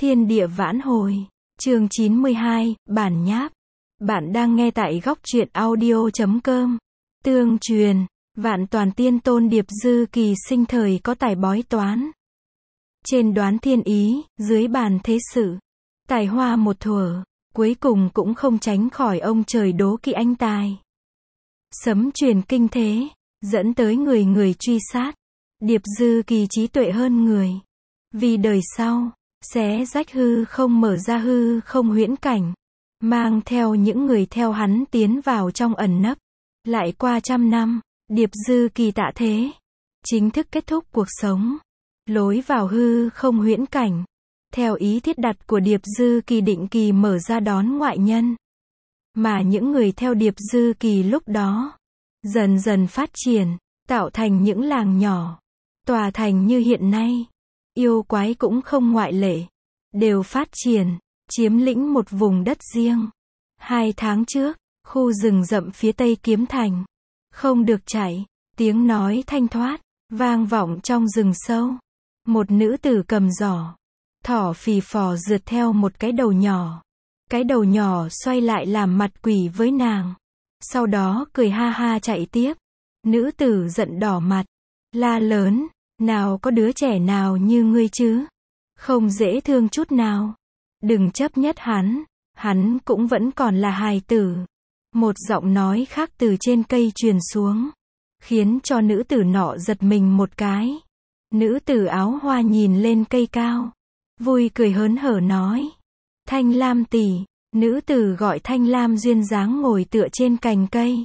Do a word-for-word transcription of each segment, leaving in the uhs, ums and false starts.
Thiên địa vãn hồi. Chương chín mươi hai, bản nháp. Bạn đang nghe tại góc truyện audio chấm com. Tương truyền, vạn toàn tiên tôn Điệp Dư Kỳ sinh thời có tài bói toán. Trên đoán thiên ý, dưới bàn thế sự. Tài hoa một thuở, cuối cùng cũng không tránh khỏi ông trời đố kỵ anh tài. Sấm truyền kinh thế, dẫn tới người người truy sát. Điệp Dư Kỳ trí tuệ hơn người. Vì đời sau, xé rách hư không mở ra hư không huyễn cảnh. Mang theo những người theo hắn tiến vào trong ẩn nấp. Lại qua trăm năm, Điệp Dư Kỳ tạ thế. Chính thức kết thúc cuộc sống. Lối vào hư không huyễn cảnh. Theo ý thiết đặt của Điệp Dư Kỳ định kỳ mở ra đón ngoại nhân. Mà những người theo Điệp Dư Kỳ lúc đó, dần dần phát triển, tạo thành những làng nhỏ, tòa thành như hiện nay. Yêu quái cũng không ngoại lệ, đều phát triển, chiếm lĩnh một vùng đất riêng. Hai tháng trước, khu rừng rậm phía tây Kiếm Thành, không được chạy, tiếng nói thanh thoát, vang vọng trong rừng sâu. Một nữ tử cầm giỏ, thỏ phì phò rượt theo một cái đầu nhỏ. Cái đầu nhỏ xoay lại làm mặt quỷ với nàng. Sau đó cười ha ha chạy tiếp. Nữ tử giận đỏ mặt, la lớn, nào có đứa trẻ nào như ngươi chứ? Không dễ thương chút nào. Đừng chấp nhất hắn, hắn cũng vẫn còn là hài tử. Một giọng nói khác từ trên cây truyền xuống, khiến cho nữ tử nọ giật mình một cái. Nữ tử áo hoa nhìn lên cây cao, vui cười hớn hở nói. Thanh Lam tỷ. Nữ tử gọi Thanh Lam duyên dáng ngồi tựa trên cành cây.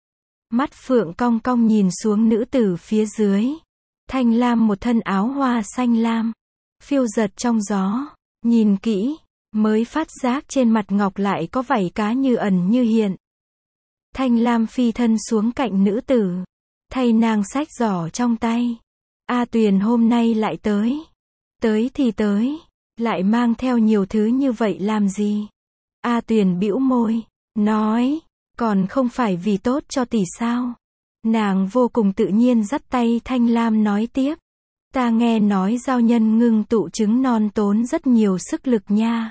Mắt phượng cong cong nhìn xuống nữ tử phía dưới. Thanh Lam một thân áo hoa xanh lam, phiêu giật trong gió. Nhìn kỹ, mới phát giác trên mặt ngọc lại có vảy cá như ẩn như hiện. Thanh Lam phi thân xuống cạnh nữ tử, thay nàng xách giỏ trong tay. A Tuyền hôm nay lại tới. Tới thì tới, lại mang theo nhiều thứ như vậy làm gì? A Tuyền bĩu môi, nói, còn không phải vì tốt cho tỷ sao? Nàng vô cùng tự nhiên dắt tay Thanh Lam nói tiếp. Ta nghe nói giao nhân ngưng tụ trứng non tốn rất nhiều sức lực nha.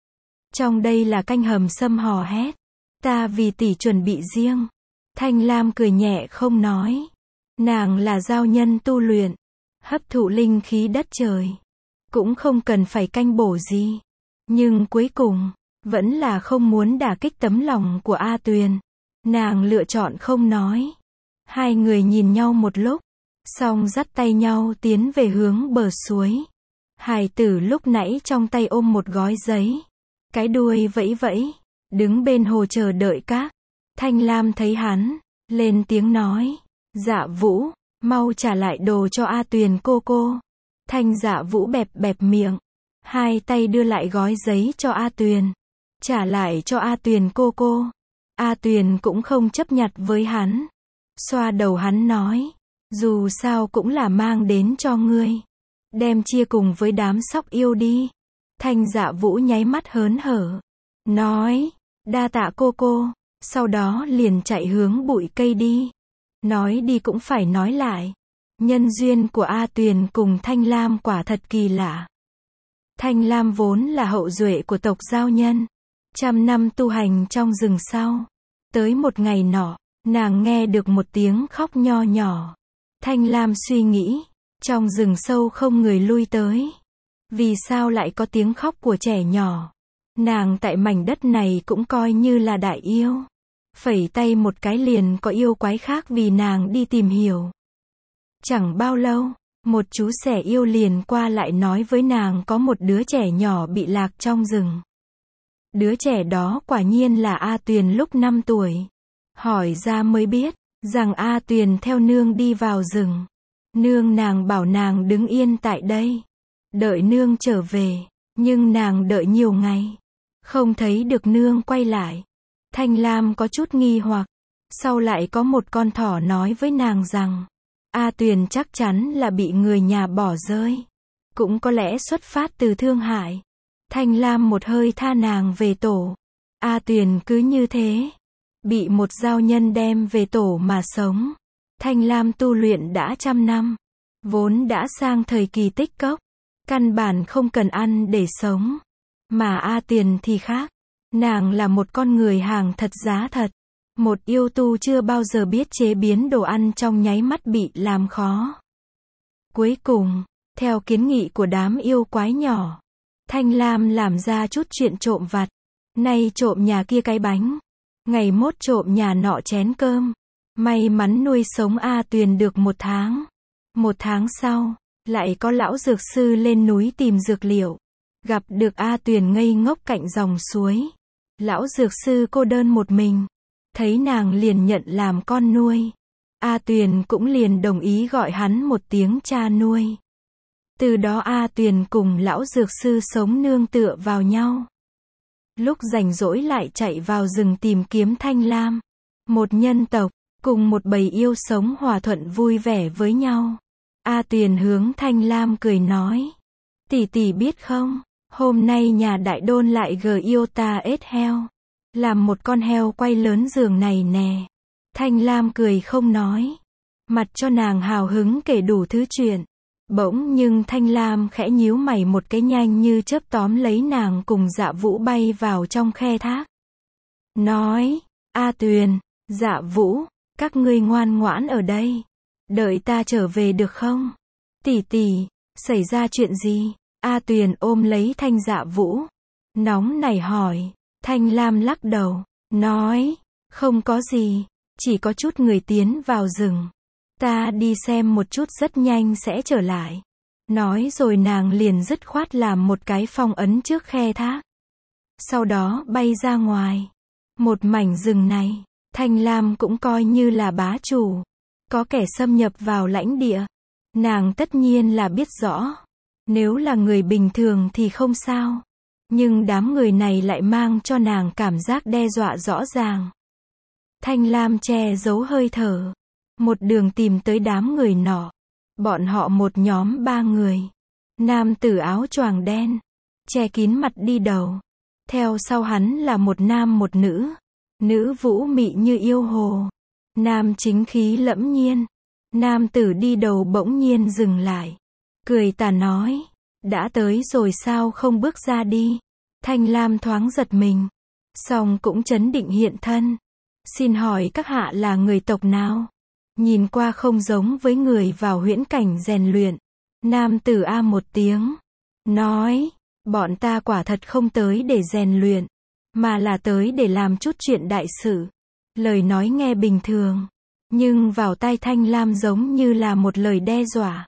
Trong đây là canh hầm sâm hò hét. Ta vì tỷ chuẩn bị riêng. Thanh Lam cười nhẹ không nói. Nàng là giao nhân tu luyện, hấp thụ linh khí đất trời. Cũng không cần phải canh bổ gì. Nhưng cuối cùng, vẫn là không muốn đả kích tấm lòng của A Tuyền. Nàng lựa chọn không nói. Hai người nhìn nhau một lúc, xong dắt tay nhau tiến về hướng bờ suối. Hài tử lúc nãy trong tay ôm một gói giấy, cái đuôi vẫy vẫy, đứng bên hồ chờ đợi các. Thanh Lam thấy hắn, lên tiếng nói, Dạ Vũ, mau trả lại đồ cho A Tuyền cô cô. Thanh Dạ Vũ bẹp bẹp miệng, hai tay đưa lại gói giấy cho A Tuyền, trả lại cho A Tuyền cô cô. A Tuyền cũng không chấp nhặt với hắn, xoa đầu hắn nói, dù sao cũng là mang đến cho ngươi, đem chia cùng với đám sóc yêu đi. Thanh Dạ Vũ nháy mắt hớn hở, nói, đa tạ cô cô, sau đó liền chạy hướng bụi cây đi. Nói đi cũng phải nói lại, nhân duyên của A Tuyền cùng Thanh Lam quả thật kỳ lạ. Thanh Lam vốn là hậu duệ của tộc giao nhân, trăm năm tu hành trong rừng sau. Tới một ngày nọ, nàng nghe được một tiếng khóc nho nhỏ. Thanh Lam suy nghĩ, trong rừng sâu không người lui tới. Vì sao lại có tiếng khóc của trẻ nhỏ? Nàng tại mảnh đất này cũng coi như là đại yêu. Phẩy tay một cái liền có yêu quái khác vì nàng đi tìm hiểu. Chẳng bao lâu, một chú sẻ yêu liền qua lại nói với nàng có một đứa trẻ nhỏ bị lạc trong rừng. Đứa trẻ đó quả nhiên là A Tuyền lúc năm tuổi. Hỏi ra mới biết, rằng A Tuyền theo nương đi vào rừng. Nương nàng bảo nàng đứng yên tại đây, đợi nương trở về, nhưng nàng đợi nhiều ngày, không thấy được nương quay lại. Thanh Lam có chút nghi hoặc, sau lại có một con thỏ nói với nàng rằng, A Tuyền chắc chắn là bị người nhà bỏ rơi, cũng có lẽ xuất phát từ thương hại. Thanh Lam một hơi tha nàng về tổ. A Tuyền cứ như thế, bị một giao nhân đem về tổ mà sống. Thanh Lam tu luyện đã trăm năm, vốn đã sang thời kỳ tích cốc. Căn bản không cần ăn để sống. Mà A Tuyền thì khác. Nàng là một con người hàng thật giá thật. Một yêu tu chưa bao giờ biết chế biến đồ ăn trong nháy mắt bị làm khó. Cuối cùng, theo kiến nghị của đám yêu quái nhỏ, Thanh Lam làm ra chút chuyện trộm vặt. Nay trộm nhà kia cái bánh, ngày mốt trộm nhà nọ chén cơm. May mắn nuôi sống A Tuyền được một tháng. Một tháng sau, lại có lão dược sư lên núi tìm dược liệu. Gặp được A Tuyền ngây ngốc cạnh dòng suối. Lão dược sư cô đơn một mình. Thấy nàng liền nhận làm con nuôi. A Tuyền cũng liền đồng ý gọi hắn một tiếng cha nuôi. Từ đó A Tuyền cùng lão dược sư sống nương tựa vào nhau. Lúc rảnh rỗi lại chạy vào rừng tìm kiếm Thanh Lam. Một nhân tộc, cùng một bầy yêu sống hòa thuận vui vẻ với nhau. A Tuyền hướng Thanh Lam cười nói. Tỷ tỷ biết không, hôm nay nhà đại đôn lại gờ yêu ta ết heo. Làm một con heo quay lớn giường này nè. Thanh Lam cười không nói. Mặt cho nàng hào hứng kể đủ thứ chuyện. Bỗng nhưng Thanh Lam khẽ nhíu mày một cái, nhanh như chớp tóm lấy nàng cùng Dạ Vũ bay vào trong khe thác. Nói, A Tuyền, Dạ Vũ, các ngươi ngoan ngoãn ở đây. Đợi ta trở về được không? Tỷ tỷ, xảy ra chuyện gì? A Tuyền ôm lấy Thanh Dạ Vũ. Nóng nảy hỏi. Thanh Lam lắc đầu, nói, không có gì, chỉ có chút người tiến vào rừng. Ta đi xem một chút rất nhanh sẽ trở lại. Nói rồi nàng liền dứt khoát làm một cái phong ấn trước khe thác. Sau đó bay ra ngoài. Một mảnh rừng này, Thanh Lam cũng coi như là bá chủ. Có kẻ xâm nhập vào lãnh địa. Nàng tất nhiên là biết rõ. Nếu là người bình thường thì không sao. Nhưng đám người này lại mang cho nàng cảm giác đe dọa rõ ràng. Thanh Lam che giấu hơi thở. Một đường tìm tới đám người nọ. Bọn họ một nhóm ba người. Nam tử áo choàng đen. Che kín mặt đi đầu. Theo sau hắn là một nam một nữ. Nữ vũ mị như yêu hồ. Nam chính khí lẫm nhiên. Nam tử đi đầu bỗng nhiên dừng lại. Cười tà nói. Đã tới rồi sao không bước ra đi. Thanh Lam thoáng giật mình. Xong cũng chấn định hiện thân. Xin hỏi các hạ là người tộc nào? Nhìn qua không giống với người vào huyễn cảnh rèn luyện. Nam tử a một tiếng. Nói. Bọn ta quả thật không tới để rèn luyện. Mà là tới để làm chút chuyện đại sự. Lời nói nghe bình thường. Nhưng vào tai Thanh Lam giống như là một lời đe dọa.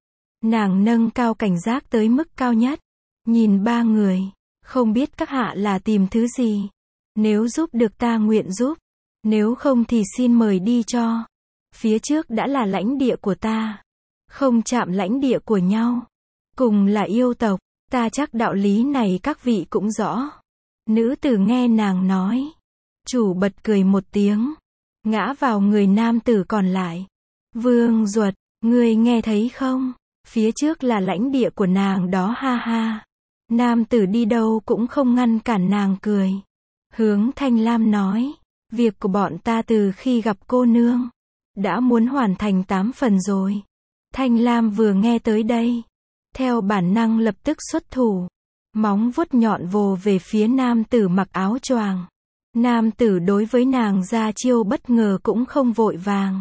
Nàng nâng cao cảnh giác tới mức cao nhất. Nhìn ba người. Không biết các hạ là tìm thứ gì. Nếu giúp được ta nguyện giúp. Nếu không thì xin mời đi cho. Phía trước đã là lãnh địa của ta. Không chạm lãnh địa của nhau. Cùng là yêu tộc. Ta chắc đạo lý này các vị cũng rõ. Nữ tử nghe nàng nói. Chủ bật cười một tiếng. Ngã vào người nam tử còn lại. Vương Duật, ngươi nghe thấy không? Phía trước là lãnh địa của nàng đó ha ha. Nam tử đi đâu cũng không ngăn cản nàng cười. Hướng Thanh Lam nói. Việc của bọn ta từ khi gặp cô nương. Đã muốn hoàn thành tám phần rồi. Thanh Lam vừa nghe tới đây. Theo bản năng lập tức xuất thủ. Móng vuốt nhọn vồ về phía nam tử mặc áo choàng. Nam tử đối với nàng ra chiêu bất ngờ cũng không vội vàng.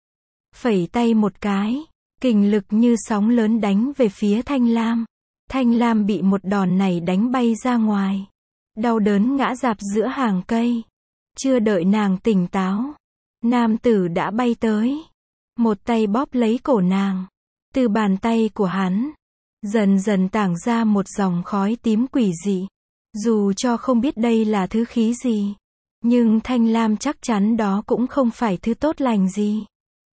Phẩy tay một cái. Kình lực như sóng lớn đánh về phía Thanh Lam. Thanh Lam bị một đòn này đánh bay ra ngoài. Đau đớn ngã rạp giữa hàng cây. Chưa đợi nàng tỉnh táo. Nam tử đã bay tới. Một tay bóp lấy cổ nàng. Từ bàn tay của hắn. Dần dần tảng ra một dòng khói tím quỷ dị. Dù cho không biết đây là thứ khí gì. Nhưng Thanh Lam chắc chắn đó cũng không phải thứ tốt lành gì.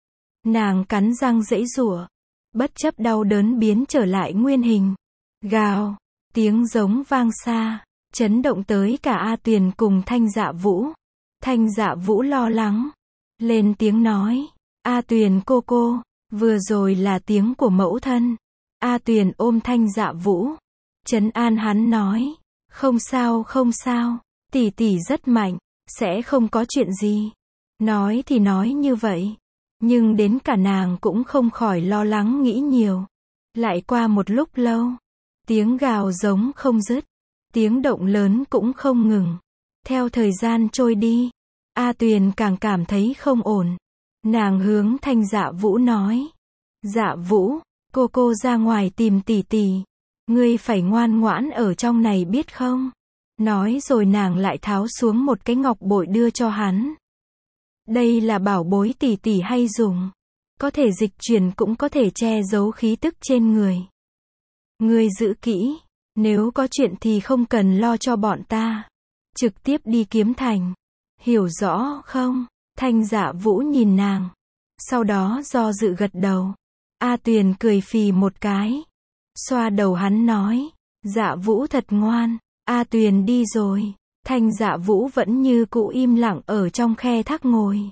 Nàng cắn răng giãy giụa. Bất chấp đau đớn biến trở lại nguyên hình. Gào. Tiếng giống vang xa. Chấn động tới cả A Tuyền cùng Thanh Dạ Vũ. Thanh Dạ Vũ lo lắng. Lên tiếng nói. A Tuyền cô cô. Vừa rồi là tiếng của mẫu thân. A Tuyền ôm Thanh Dạ Vũ. Trấn an hắn nói. Không sao không sao. Tỷ tỷ rất mạnh. Sẽ không có chuyện gì. Nói thì nói như vậy. Nhưng đến cả nàng cũng không khỏi lo lắng nghĩ nhiều. Lại qua một lúc lâu. Tiếng gào giống không dứt, tiếng động lớn cũng không ngừng. Theo thời gian trôi đi, A Tuyền càng cảm thấy không ổn. Nàng hướng Thanh Dạ Vũ nói. Dạ Vũ, cô cô ra ngoài tìm tỷ tỷ. Ngươi phải ngoan ngoãn ở trong này biết không? Nói rồi nàng lại tháo xuống một cái ngọc bội đưa cho hắn. Đây là bảo bối tỷ tỷ hay dùng. Có thể dịch chuyển cũng có thể che giấu khí tức trên người. Ngươi giữ kỹ, nếu có chuyện thì không cần lo cho bọn ta. Trực tiếp đi kiếm thành. Hiểu rõ không? Thanh Dạ Vũ nhìn nàng. Sau đó do dự gật đầu. A Tuyền cười phì một cái. Xoa đầu hắn nói. Dạ Vũ thật ngoan. A Tuyền đi rồi. Thanh Dạ Vũ vẫn như cũ im lặng ở trong khe thác ngồi.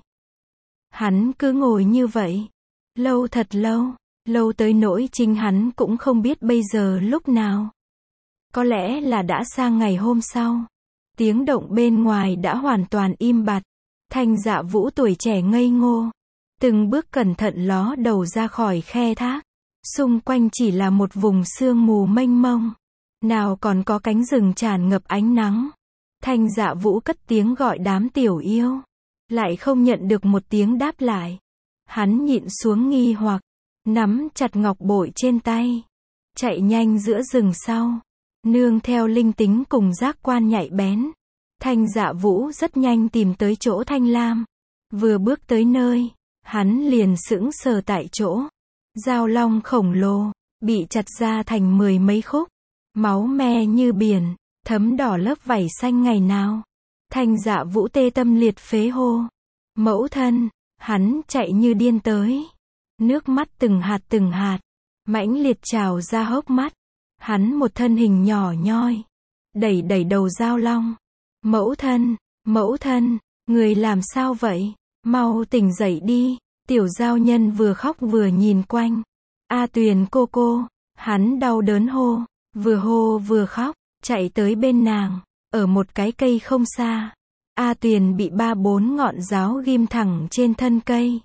Hắn cứ ngồi như vậy. Lâu thật lâu. Lâu tới nỗi chính hắn cũng không biết bây giờ lúc nào. Có lẽ là đã sang ngày hôm sau. Tiếng động bên ngoài đã hoàn toàn im bặt. Thanh Dạ Vũ tuổi trẻ ngây ngô. Từng bước cẩn thận ló đầu ra khỏi khe thác. Xung quanh chỉ là một vùng sương mù mênh mông. Nào còn có cánh rừng tràn ngập ánh nắng. Thanh Dạ Vũ cất tiếng gọi đám tiểu yêu. Lại không nhận được một tiếng đáp lại. Hắn nhịn xuống nghi hoặc. Nắm chặt ngọc bội trên tay. Chạy nhanh giữa rừng sau. Nương theo linh tính cùng giác quan nhạy bén. Thanh Dạ Vũ rất nhanh tìm tới chỗ Thanh Lam. Vừa bước tới nơi, hắn liền sững sờ tại chỗ. Dao long khổng lồ, bị chặt ra thành mười mấy khúc. Máu me như biển, thấm đỏ lớp vảy xanh ngày nào. Thanh Dạ Vũ tê tâm liệt phế hô. Mẫu thân, hắn chạy như điên tới. Nước mắt từng hạt từng hạt, mãnh liệt trào ra hốc mắt. Hắn một thân hình nhỏ nhoi, đẩy đẩy đầu dao long. Mẫu thân, mẫu thân, người làm sao vậy? Mau tỉnh dậy đi. Tiểu giao nhân vừa khóc vừa nhìn quanh. A Tuyền cô cô, hắn đau đớn hô, vừa hô vừa khóc, chạy tới bên nàng, ở một cái cây không xa. A Tuyền bị ba bốn ngọn giáo ghim thẳng trên thân cây.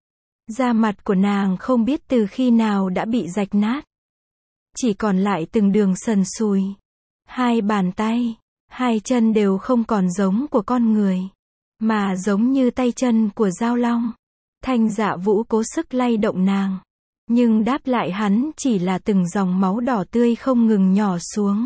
Da mặt của nàng không biết từ khi nào đã bị rạch nát. Chỉ còn lại từng đường sần sùi. Hai bàn tay, hai chân đều không còn giống của con người, mà giống như tay chân của dao long. Thanh Dạ Vũ cố sức lay động nàng. Nhưng đáp lại hắn chỉ là từng dòng máu đỏ tươi không ngừng nhỏ xuống.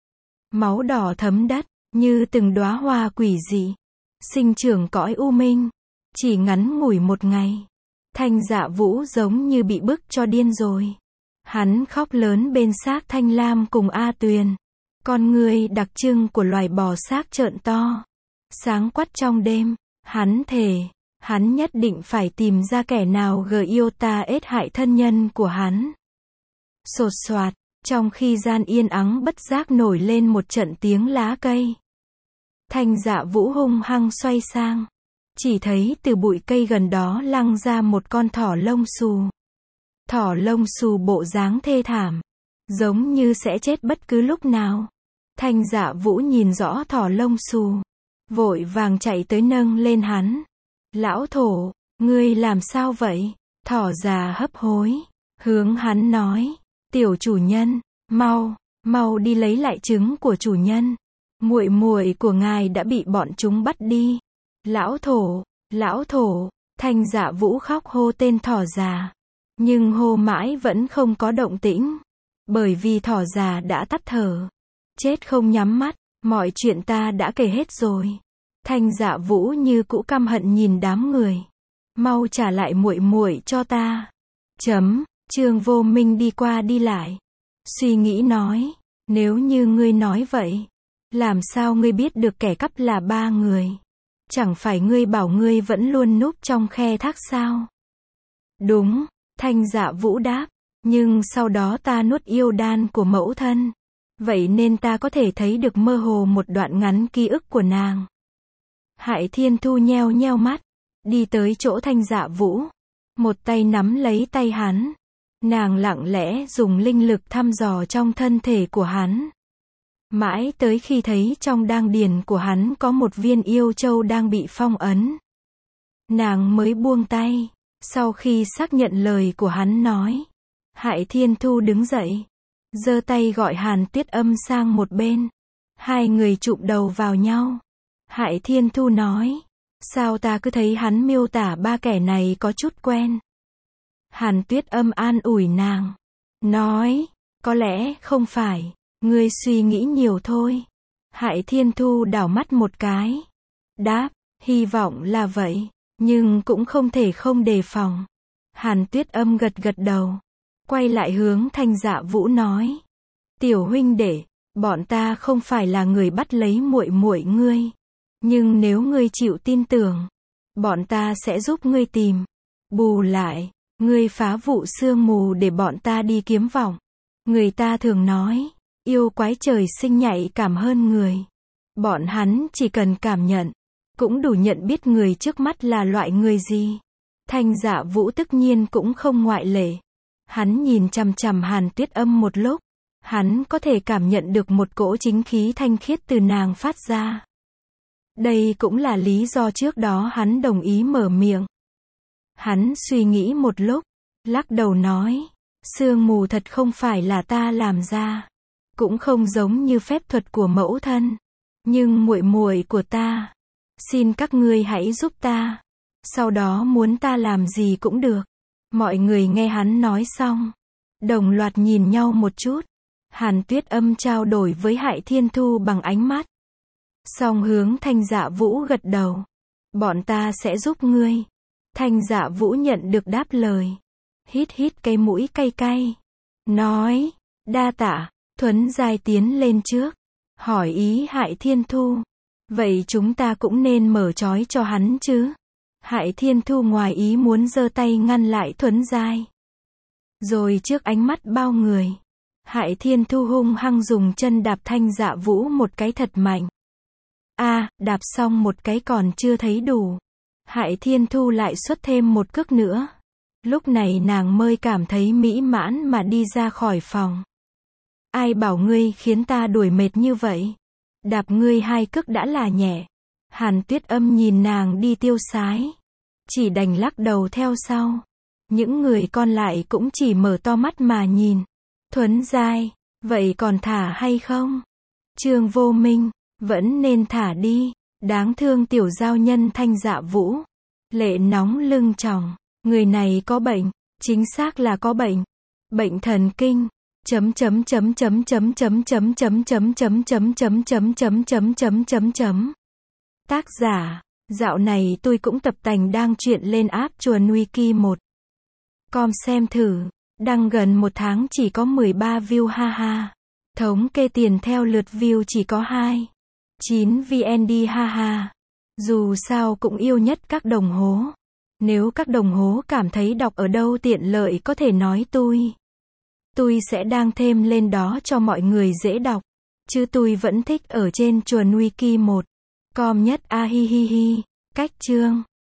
Máu đỏ thấm đất, như từng đóa hoa quỷ dị. Sinh trưởng cõi u minh. Chỉ ngắn ngủi một ngày. Thanh Dạ Vũ giống như bị bức cho điên rồi. Hắn khóc lớn bên xác Thanh Lam cùng A Tuyền. Con người đặc trưng của loài bò xác trợn to. Sáng quắt trong đêm, hắn thề, hắn nhất định phải tìm ra kẻ nào gờ yêu ta ết hại thân nhân của hắn. Sột soạt, trong khi gian yên ắng bất giác nổi lên một trận tiếng lá cây. Thanh Dạ Vũ hung hăng xoay sang. Chỉ thấy từ bụi cây gần đó lăng ra một con thỏ lông xù. Thỏ lông xù bộ dáng thê thảm. Giống như sẽ chết bất cứ lúc nào. Thanh Dạ Vũ nhìn rõ thỏ lông xù. Vội vàng chạy tới nâng lên hắn. Lão thổ, ngươi làm sao vậy? Thỏ già hấp hối. Hướng hắn nói. Tiểu chủ nhân, mau, mau đi lấy lại trứng của chủ nhân. Muội muội của ngài đã bị bọn chúng bắt đi. Lão thổ, lão thổ. Thanh Dạ Vũ khóc hô tên thỏ già. Nhưng hô mãi vẫn không có động tĩnh. Bởi vì thỏ già đã tắt thở. Chết không nhắm mắt, mọi chuyện ta đã kể hết rồi. Thanh Dạ Vũ như cũ căm hận nhìn đám người. Mau trả lại muội muội cho ta. Chấm, Trương Vô Minh đi qua đi lại. Suy nghĩ nói, nếu như ngươi nói vậy, làm sao ngươi biết được kẻ cắp là ba người? Chẳng phải ngươi bảo ngươi vẫn luôn núp trong khe thác sao? Đúng, Thanh Dạ Vũ đáp, nhưng sau đó ta nuốt yêu đan của mẫu thân. Vậy nên ta có thể thấy được mơ hồ một đoạn ngắn ký ức của nàng. Hải Thiên Thu nheo nheo mắt, đi tới chỗ Thanh Dạ Vũ. Một tay nắm lấy tay hắn. Nàng lặng lẽ dùng linh lực thăm dò trong thân thể của hắn. Mãi tới khi thấy trong đan điền của hắn có một viên yêu châu đang bị phong ấn. Nàng mới buông tay. Sau khi xác nhận lời của hắn nói, Hải Thiên Thu đứng dậy. giơ tay gọi Hàn Tuyết Âm sang một bên. Hai người chụm đầu vào nhau. Hại Thiên Thu nói, sao ta cứ thấy hắn miêu tả ba kẻ này có chút quen. Hàn Tuyết Âm an ủi nàng, nói, có lẽ không phải, ngươi suy nghĩ nhiều thôi. Hại Thiên Thu đảo mắt một cái, đáp, hy vọng là vậy, nhưng cũng không thể không đề phòng. Hàn Tuyết Âm gật gật đầu, quay lại hướng Thanh Dạ Vũ nói, tiểu huynh đệ, bọn ta không phải là người bắt lấy muội muội ngươi, nhưng nếu ngươi chịu tin tưởng, bọn ta sẽ giúp ngươi tìm. Bù lại, ngươi phá vụ sương mù để bọn ta đi kiếm vọng. Người ta thường nói, yêu quái trời sinh nhạy cảm hơn người. Bọn hắn chỉ cần cảm nhận, cũng đủ nhận biết người trước mắt là loại người gì. Thanh Dạ Vũ tất nhiên cũng không ngoại lệ. Hắn nhìn chằm chằm Hàn Tuyết Âm một lúc, hắn có thể cảm nhận được một cỗ chính khí thanh khiết từ nàng phát ra. Đây cũng là lý do trước đó hắn đồng ý mở miệng. Hắn suy nghĩ một lúc, lắc đầu nói, sương mù thật không phải là ta làm ra, cũng không giống như phép thuật của mẫu thân, nhưng muội muội của ta, xin các ngươi hãy giúp ta, sau đó muốn ta làm gì cũng được. Mọi người nghe hắn nói xong, đồng loạt nhìn nhau một chút. Hàn Tuyết Âm trao đổi với Hại Thiên Thu bằng ánh mắt. Song hướng Thanh Dạ Vũ gật đầu. Bọn ta sẽ giúp ngươi. Thanh Dạ Vũ nhận được đáp lời. Hít hít cái mũi cay cay. Nói, đa tạ. Thuấn Giai tiến lên trước. Hỏi ý Hại Thiên Thu. Vậy chúng ta cũng nên mở trói cho hắn chứ? Hại Thiên Thu ngoài ý muốn giơ tay ngăn lại Thuấn Giai. Rồi trước ánh mắt bao người, Hại Thiên Thu hung hăng dùng chân đạp Thanh Dạ Vũ một cái thật mạnh. A, à, đạp xong một cái còn chưa thấy đủ. Hại Thiên Thu lại xuất thêm một cước nữa. Lúc này nàng mới cảm thấy mỹ mãn mà đi ra khỏi phòng. Ai bảo ngươi khiến ta đuổi mệt như vậy? Đạp ngươi hai cước đã là nhẹ. Hàn Tuyết Âm nhìn nàng đi tiêu sái, chỉ đành lắc đầu theo sau. Những người còn lại cũng chỉ mở to mắt mà nhìn. Thuấn Giai, vậy còn thả hay không? Trương Vô Minh, vẫn nên thả đi. Đáng thương tiểu giao nhân Thanh Dạ Vũ. Lệ nóng lưng tròng. Người này có bệnh, chính xác là có bệnh. Bệnh thần kinh. Chấm chấm chấm chấm chấm chấm chấm chấm chấm chấm chấm chấm chấm chấm chấm chấm chấm chấm. Tác giả, dạo này tôi cũng tập tành đang truyện lên app Chuồn Wiki một. Com xem thử, đăng gần một tháng chỉ có mười ba view ha ha. Thống kê tiền theo lượt view chỉ có hai. chín vê en đê ha ha. Dù sao cũng yêu nhất các đồng hố. Nếu các đồng hố cảm thấy đọc ở đâu tiện lợi có thể nói tôi. Tôi sẽ đăng thêm lên đó cho mọi người dễ đọc. Chứ tôi vẫn thích ở trên Chuồn Wiki một. Com nhất a hi hi hi. Cách chương.